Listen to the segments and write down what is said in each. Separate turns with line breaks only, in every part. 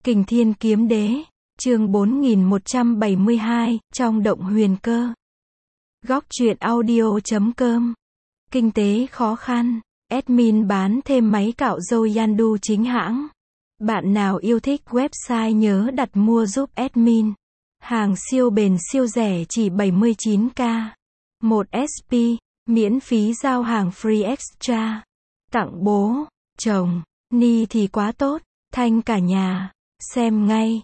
Kình Thiên Kiếm Đế, chương 4172, trong động huyền cơ. Góc truyện audio.com. Kinh tế khó khăn, admin bán thêm máy cạo râu Yandu chính hãng. Bạn nào yêu thích website nhớ đặt mua giúp admin. Hàng siêu bền siêu rẻ chỉ 79k. 1 SP, miễn phí giao hàng free extra. Tặng bố, chồng, ni thì quá tốt, thanh cả nhà. Xem ngay.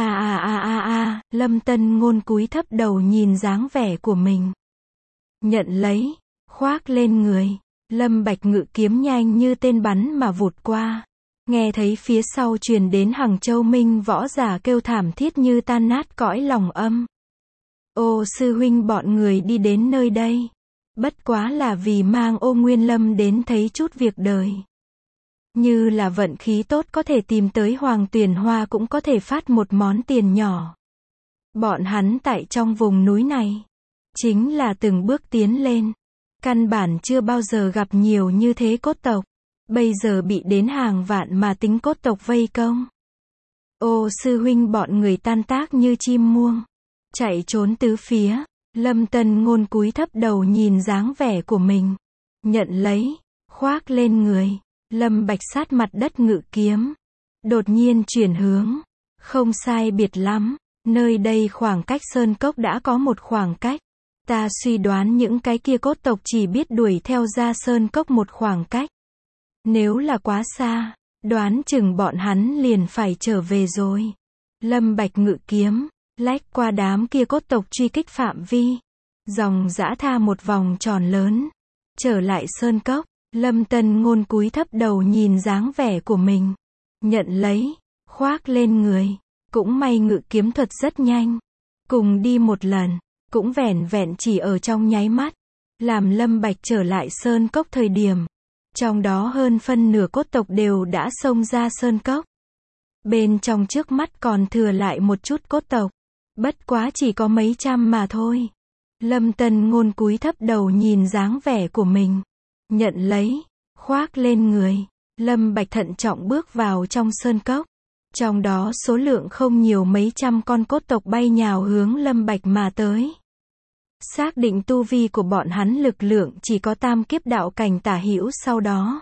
Lâm Tân Ngôn cúi thấp đầu nhìn dáng vẻ của mình. Nhận lấy, khoác lên người. Lâm Bạch ngự kiếm nhanh như tên bắn mà vụt qua. Nghe thấy phía sau truyền đến Hằng Châu Minh võ giả kêu thảm thiết như tan nát cõi lòng âm. Ô sư huynh, bọn người đi đến nơi đây. Bất quá là vì mang Ô Nguyên Lâm đến thấy chút việc đời. Như là vận khí tốt có thể tìm tới Hoàng Tuyền Hoa, cũng có thể phát một món tiền nhỏ. Bọn hắn tại trong vùng núi này, chính là từng bước tiến lên. Căn bản chưa bao giờ gặp nhiều như thế cốt tộc. Bây giờ bị đến hàng vạn mà tính cốt tộc vây công. Ô sư huynh, bọn người tan tác như chim muông, chạy trốn tứ phía. Lâm Tân Ngôn cúi thấp đầu nhìn dáng vẻ của mình. Nhận lấy, khoác lên người. Lâm Bạch sát mặt đất ngự kiếm. Đột nhiên chuyển hướng. Không sai biệt lắm. Nơi đây khoảng cách sơn cốc đã có một khoảng cách. Ta suy đoán những cái kia cốt tộc chỉ biết đuổi theo ra sơn cốc một khoảng cách. Nếu là quá xa, đoán chừng bọn hắn liền phải trở về rồi. Lâm Bạch ngự kiếm, lách qua đám kia cốt tộc truy kích phạm vi. Dòng dã tha một vòng tròn lớn. Trở lại sơn cốc. Lâm Tân Ngôn cúi thấp đầu nhìn dáng vẻ của mình. Nhận lấy, khoác lên người. Cũng may ngự kiếm thuật rất nhanh. Cùng đi một lần, cũng vẻn vẹn chỉ ở trong nháy mắt. Làm Lâm Bạch trở lại sơn cốc thời điểm. Trong đó hơn phân nửa cốt tộc đều đã xông ra sơn cốc. Bên trong trước mắt còn thừa lại một chút cốt tộc. Bất quá chỉ có mấy trăm mà thôi. Lâm Tân Ngôn cúi thấp đầu nhìn dáng vẻ của mình. Nhận lấy, khoác lên người. Lâm Bạch thận trọng bước vào trong sơn cốc. Trong đó số lượng không nhiều, mấy trăm con cốt tộc bay nhào hướng Lâm Bạch mà tới. Xác định tu vi của bọn hắn lực lượng chỉ có tam kiếp đạo cảnh tả hữu. Sau đó,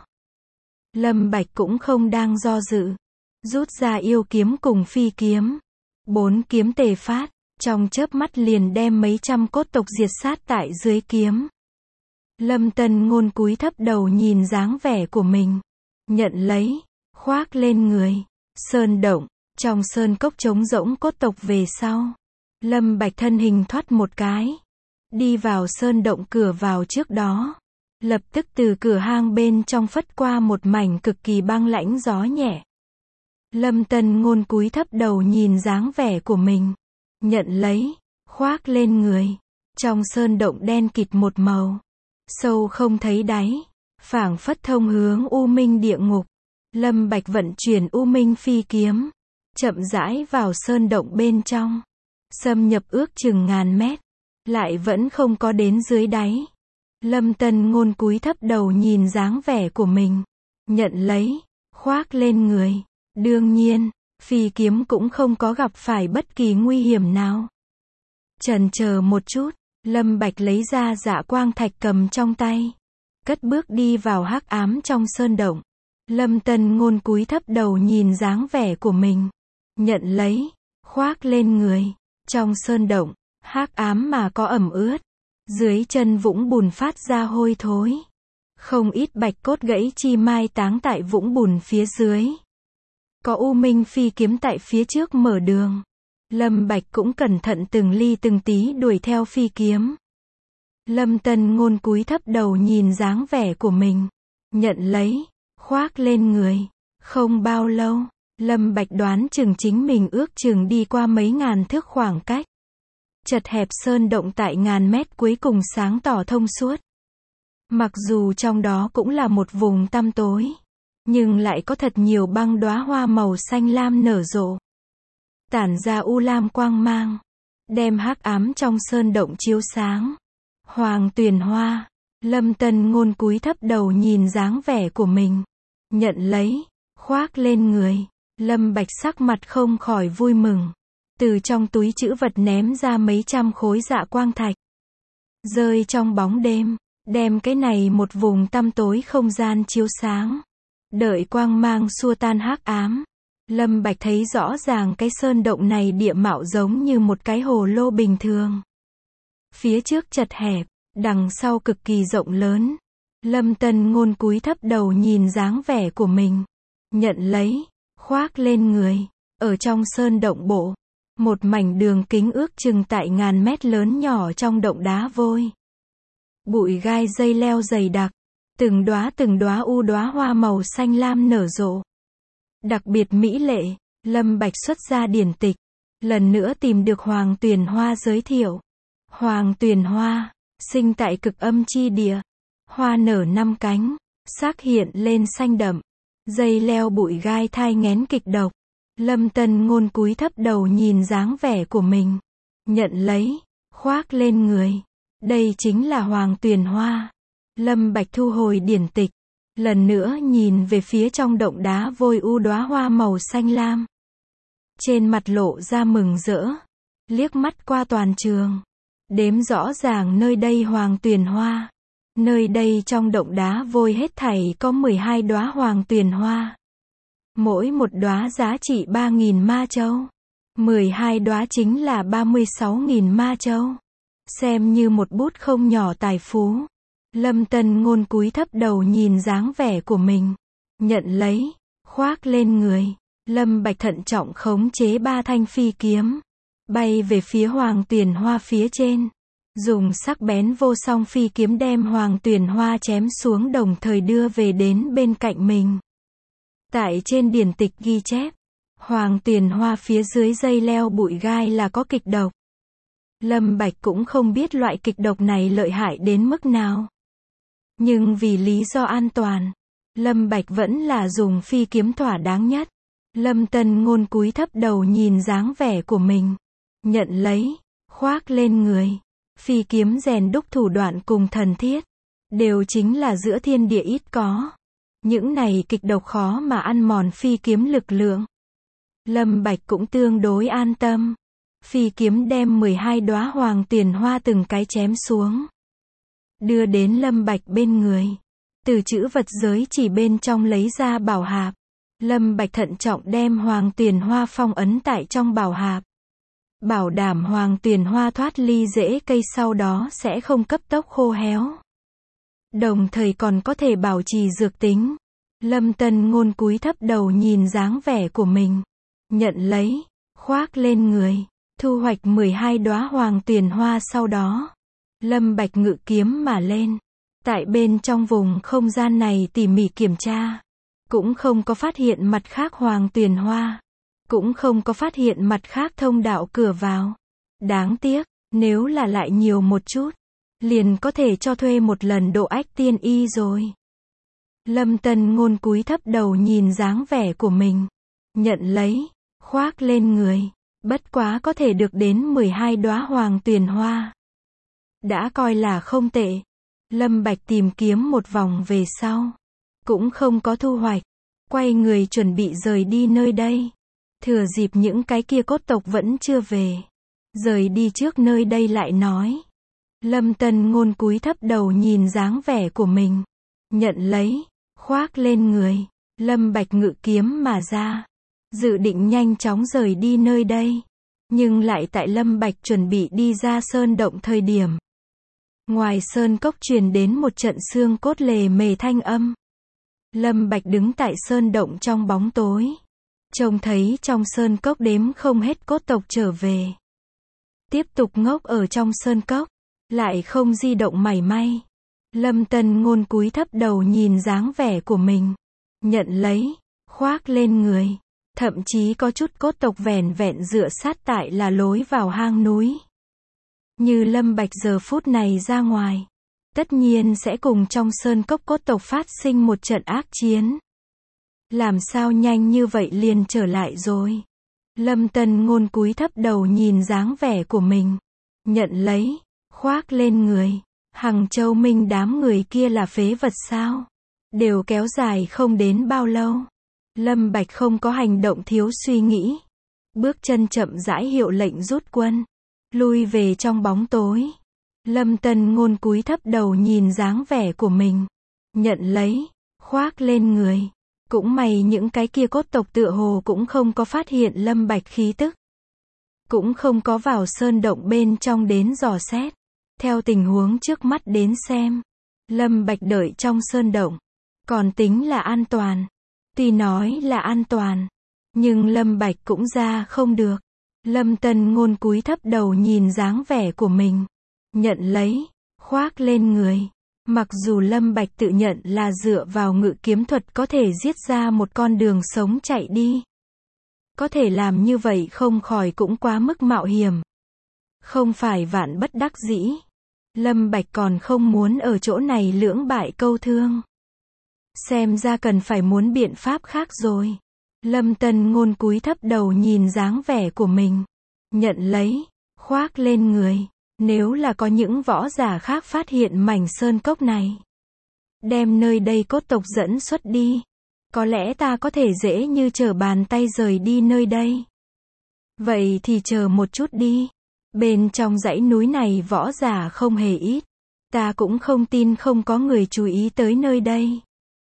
Lâm Bạch cũng không đang do dự. Rút ra yêu kiếm cùng phi kiếm. 4 kiếm tề phát. Trong chớp mắt liền đem mấy trăm cốt tộc diệt sát tại dưới kiếm. Lâm Tân Ngôn cúi thấp đầu nhìn dáng vẻ của mình. Nhận lấy, khoác lên người. Sơn động, trong sơn cốc trống rỗng cốt tộc về sau. Lâm Bạch thân hình thoát một cái. Đi vào sơn động cửa vào trước đó. Lập tức từ cửa hang bên trong phất qua một mảnh cực kỳ băng lãnh gió nhẹ. Lâm Tân Ngôn cúi thấp đầu nhìn dáng vẻ của mình. Nhận lấy, khoác lên người. Trong sơn động đen kịt một màu. Sâu không thấy đáy. Phảng phất thông hướng U Minh địa ngục. Lâm Bạch vận chuyển U Minh phi kiếm. Chậm rãi vào sơn động bên trong. Xâm nhập ước chừng ngàn mét. Lại vẫn không có đến dưới đáy. Lâm Tân Ngôn cúi thấp đầu nhìn dáng vẻ của mình. Nhận lấy, khoác lên người. Đương nhiên, phi kiếm cũng không có gặp phải bất kỳ nguy hiểm nào. Chần chờ một chút, Lâm Bạch lấy ra Dạ Quang Thạch cầm trong tay. Cất bước đi vào hắc ám trong sơn động. Lâm Tân Ngôn cúi thấp đầu nhìn dáng vẻ của mình. Nhận lấy, khoác lên người. Trong sơn động, hắc ám mà có ẩm ướt. Dưới chân vũng bùn phát ra hôi thối. Không ít bạch cốt gãy chi mai táng tại vũng bùn phía dưới. Có U Minh phi kiếm tại phía trước mở đường. Lâm Bạch cũng cẩn thận từng ly từng tí đuổi theo phi kiếm. Lâm Tân Ngôn cúi thấp đầu nhìn dáng vẻ của mình. Nhận lấy, khoác lên người. Không bao lâu, Lâm Bạch đoán chừng chính mình ước chừng đi qua mấy ngàn thước khoảng cách. Chật hẹp sơn động tại ngàn mét cuối cùng sáng tỏ thông suốt. Mặc dù trong đó cũng là một vùng tăm tối, nhưng lại có thật nhiều băng đóa hoa màu xanh lam nở rộ. Tản ra u lam quang mang. Đem hắc ám trong sơn động chiếu sáng. Hoàng Tuyền Hoa. Lâm Tân Ngôn cúi thấp đầu nhìn dáng vẻ của mình. Nhận lấy, khoác lên người. Lâm Bạch sắc mặt không khỏi vui mừng. Từ trong túi trữ vật ném ra mấy trăm khối dạ quang thạch. Rơi trong bóng đêm, đem cái này một vùng tăm tối không gian chiếu sáng. Đợi quang mang xua tan hắc ám. Lâm Bạch thấy rõ ràng cái sơn động này địa mạo giống như một cái hồ lô bình thường. Phía trước chật hẹp, đằng sau cực kỳ rộng lớn. Lâm Tân Ngôn cúi thấp đầu nhìn dáng vẻ của mình. Nhận lấy, khoác lên người. Ở trong sơn động bộ, một mảnh đường kính ước chừng tại ngàn mét lớn nhỏ trong động đá vôi. Bụi gai dây leo dày đặc, từng đóa u đóa hoa màu xanh lam nở rộ. Đặc biệt mỹ lệ, Lâm Bạch xuất ra điển tịch, lần nữa tìm được Hoàng Tuyền Hoa giới thiệu. Hoàng Tuyền Hoa, sinh tại cực âm chi địa. Hoa nở 5 cánh, sắc hiện lên xanh đậm. Dây leo bụi gai thai nghén kịch độc. Lâm Tân Ngôn cúi thấp đầu nhìn dáng vẻ của mình. Nhận lấy, khoác lên người. Đây chính là Hoàng Tuyền Hoa. Lâm Bạch thu hồi điển tịch. Lần nữa nhìn về phía trong động đá vôi u đóa hoa màu xanh lam. Trên mặt lộ ra mừng rỡ. Liếc mắt qua toàn trường. Đếm rõ ràng nơi đây Hoàng Tuyền Hoa. Nơi đây trong động đá vôi hết thảy có 12 đóa Hoàng Tuyền Hoa. Mỗi một đóa giá trị 3.000 ma châu. 12 đóa chính là 36.000 ma châu. Xem như một bút không nhỏ tài phú. Lâm Tân Ngôn cúi thấp đầu nhìn dáng vẻ của mình. Nhận lấy, khoác lên người. Lâm Bạch thận trọng khống chế 3 thanh phi kiếm. Bay về phía Hoàng Tuyền Hoa phía trên. Dùng sắc bén vô song phi kiếm đem Hoàng Tuyền Hoa chém xuống đồng thời đưa về đến bên cạnh mình. Tại trên điển tịch ghi chép, Hoàng Tuyền Hoa phía dưới dây leo bụi gai là có kịch độc. Lâm Bạch cũng không biết loại kịch độc này lợi hại đến mức nào. Nhưng vì lý do an toàn, Lâm Bạch vẫn là dùng phi kiếm thỏa đáng nhất. Lâm Tân Ngôn cúi thấp đầu nhìn dáng vẻ của mình. Nhận lấy, khoác lên người. Phi kiếm rèn đúc thủ đoạn cùng thần thiết. Đều chính là giữa thiên địa ít có. Những này kịch độc khó mà ăn mòn phi kiếm lực lượng. Lâm Bạch cũng tương đối an tâm. Phi kiếm đem 12 đóa Hoàng Tuyền Hoa từng cái chém xuống. Đưa đến Lâm Bạch bên người. Từ chữ vật giới chỉ bên trong lấy ra bảo hạp. Lâm Bạch thận trọng đem Hoàng Tuyền Hoa phong ấn tại trong bảo hạp. Bảo đảm Hoàng Tuyền Hoa thoát ly rễ cây sau đó sẽ không cấp tốc khô héo. Đồng thời còn có thể bảo trì dược tính. Lâm Tân Ngôn cúi thấp đầu nhìn dáng vẻ của mình. Nhận lấy, khoác lên người. Thu hoạch 12 đóa Hoàng Tuyền Hoa sau đó. Lâm Bạch ngự kiếm mà lên. Tại bên trong vùng không gian này tỉ mỉ kiểm tra. Cũng không có phát hiện mặt khác Hoàng Tuyền Hoa. Cũng không có phát hiện mặt khác thông đạo cửa vào. Đáng tiếc, nếu là lại nhiều một chút, liền có thể cho thuê một lần độ ách tiên y rồi. Lâm Tân Ngôn cúi thấp đầu nhìn dáng vẻ của mình. Nhận lấy, khoác lên người. Bất quá có thể được đến 12 đóa Hoàng Tuyền Hoa. Đã coi là không tệ. Lâm Bạch tìm kiếm một vòng về sau. Cũng không có thu hoạch. Quay người chuẩn bị rời đi nơi đây. Thừa dịp những cái kia cốt tộc vẫn chưa về. Rời đi trước nơi đây lại nói. Lâm Tân Ngôn cúi thấp đầu nhìn dáng vẻ của mình. Nhận lấy, khoác lên người. Lâm Bạch ngự kiếm mà ra. Dự định nhanh chóng rời đi nơi đây. Nhưng lại tại Lâm Bạch chuẩn bị đi ra sơn động thời điểm. Ngoài sơn cốc truyền đến một trận xương cốt lề mề thanh âm. Lâm Bạch đứng tại sơn động trong bóng tối. Trông thấy trong sơn cốc đếm không hết cốt tộc trở về. Tiếp tục ngốc ở trong sơn cốc. Lại không di động mảy may. Lâm Tân Ngôn cúi thấp đầu nhìn dáng vẻ của mình. Nhận lấy, khoác lên người. Thậm chí có chút cốt tộc vẻn vẹn dựa sát tại là lối vào hang núi. Như Lâm Bạch giờ phút này ra ngoài. Tất nhiên sẽ cùng trong sơn cốc cốt tộc phát sinh một trận ác chiến. Làm sao nhanh như vậy liền trở lại rồi. Lâm Tân Ngôn cúi thấp đầu nhìn dáng vẻ của mình. Nhận lấy, khoác lên người. Hằng Châu Minh đám người kia là phế vật sao? Đều kéo dài không đến bao lâu. Lâm Bạch không có hành động thiếu suy nghĩ. Bước chân chậm rãi hiệu lệnh rút quân. Lui về trong bóng tối. Lâm Tân Ngôn cúi thấp đầu nhìn dáng vẻ của mình. Nhận lấy, khoác lên người. Cũng may những cái kia cốt tộc tựa hồ cũng không có phát hiện Lâm Bạch khí tức. Cũng không có vào sơn động bên trong đến dò xét. Theo tình huống trước mắt đến xem, Lâm Bạch đợi trong sơn động, còn tính là an toàn. Tuy nói là an toàn, nhưng Lâm Bạch cũng ra không được. Lâm Tân Ngôn cúi thấp đầu nhìn dáng vẻ của mình. Nhận lấy, khoác lên người. Mặc dù Lâm Bạch tự nhận là dựa vào ngự kiếm thuật có thể giết ra một con đường sống chạy đi. Có thể làm như vậy không khỏi cũng quá mức mạo hiểm. Không phải vạn bất đắc dĩ. Lâm Bạch còn không muốn ở chỗ này lưỡng bại câu thương. Xem ra cần phải muốn biện pháp khác rồi. Lâm Tân Ngôn cúi thấp đầu nhìn dáng vẻ của mình. Nhận lấy, khoác lên người. Nếu là có những võ giả khác phát hiện mảnh sơn cốc này, đem nơi đây cốt tộc dẫn xuất đi, có lẽ ta có thể dễ như trở bàn tay rời đi nơi đây. Vậy thì chờ một chút đi. Bên trong dãy núi này võ giả không hề ít. Ta cũng không tin không có người chú ý tới nơi đây.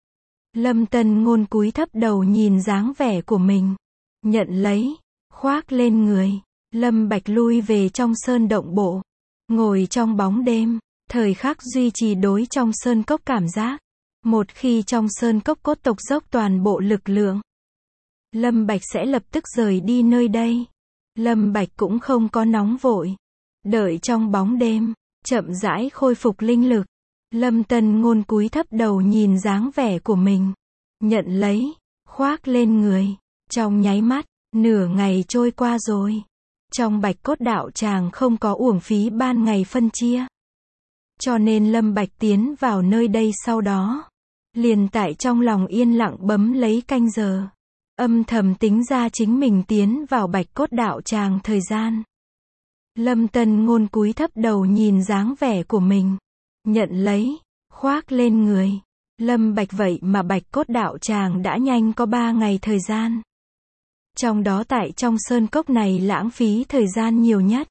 Lâm Tân Ngôn cúi thấp đầu nhìn dáng vẻ của mình. Nhận lấy, khoác lên người. Lâm Bạch lui về trong sơn động bộ. Ngồi trong bóng đêm, thời khắc duy trì đối trong sơn cốc cảm giác. Một khi trong sơn cốc cốt tộc dốc toàn bộ lực lượng, Lâm Bạch sẽ lập tức rời đi nơi đây. Lâm Bạch cũng không có nóng vội. Đợi trong bóng đêm, chậm rãi khôi phục linh lực. Lâm Tân Ngôn cúi thấp đầu nhìn dáng vẻ của mình. Nhận lấy, khoác lên người. Trong nháy mắt, nửa ngày trôi qua rồi. Trong Bạch Cốt Đạo Tràng không có uổng phí ban ngày phân chia. Cho nên Lâm Bạch tiến vào nơi đây sau đó. Liền tại trong lòng yên lặng bấm lấy canh giờ. Âm thầm tính ra chính mình tiến vào Bạch Cốt Đạo Tràng thời gian. Lâm Tân Ngôn cúi thấp đầu nhìn dáng vẻ của mình. Nhận lấy, khoác lên người. Lâm Bạch vậy mà Bạch Cốt Đạo Tràng đã nhanh có 3 ngày thời gian. Trong đó tại trong sơn cốc này lãng phí thời gian nhiều nhất.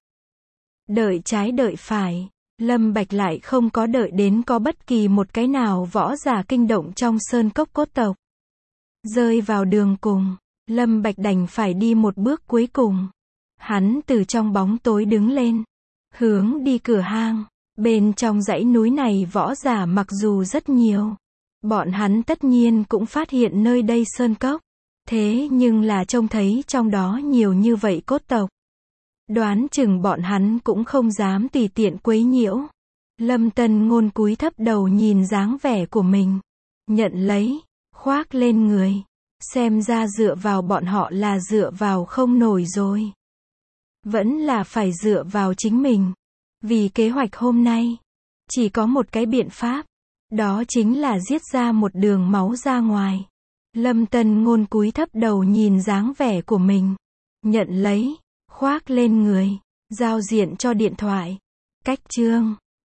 Đợi trái đợi phải, Lâm Bạch lại không có đợi đến có bất kỳ một cái nào võ giả kinh động trong sơn cốc cốt tộc. Rơi vào đường cùng, Lâm Bạch đành phải đi một bước cuối cùng. Hắn từ trong bóng tối đứng lên, hướng đi cửa hang. Bên trong dãy núi này võ giả mặc dù rất nhiều, bọn hắn tất nhiên cũng phát hiện nơi đây sơn cốc. Thế nhưng là trông thấy trong đó nhiều như vậy cốt tộc. Đoán chừng bọn hắn cũng không dám tùy tiện quấy nhiễu. Lâm Tân Ngôn cúi thấp đầu nhìn dáng vẻ của mình. Nhận lấy, khoác lên người. Xem ra dựa vào bọn họ là dựa vào không nổi rồi. Vẫn là phải dựa vào chính mình. Vì kế hoạch hôm nay, chỉ có một cái biện pháp. Đó chính là giết ra một đường máu ra ngoài. Lâm Tân Ngôn cúi thấp đầu nhìn dáng vẻ của mình. Nhận lấy, khoác lên người. Giao diện cho điện thoại. Cách chương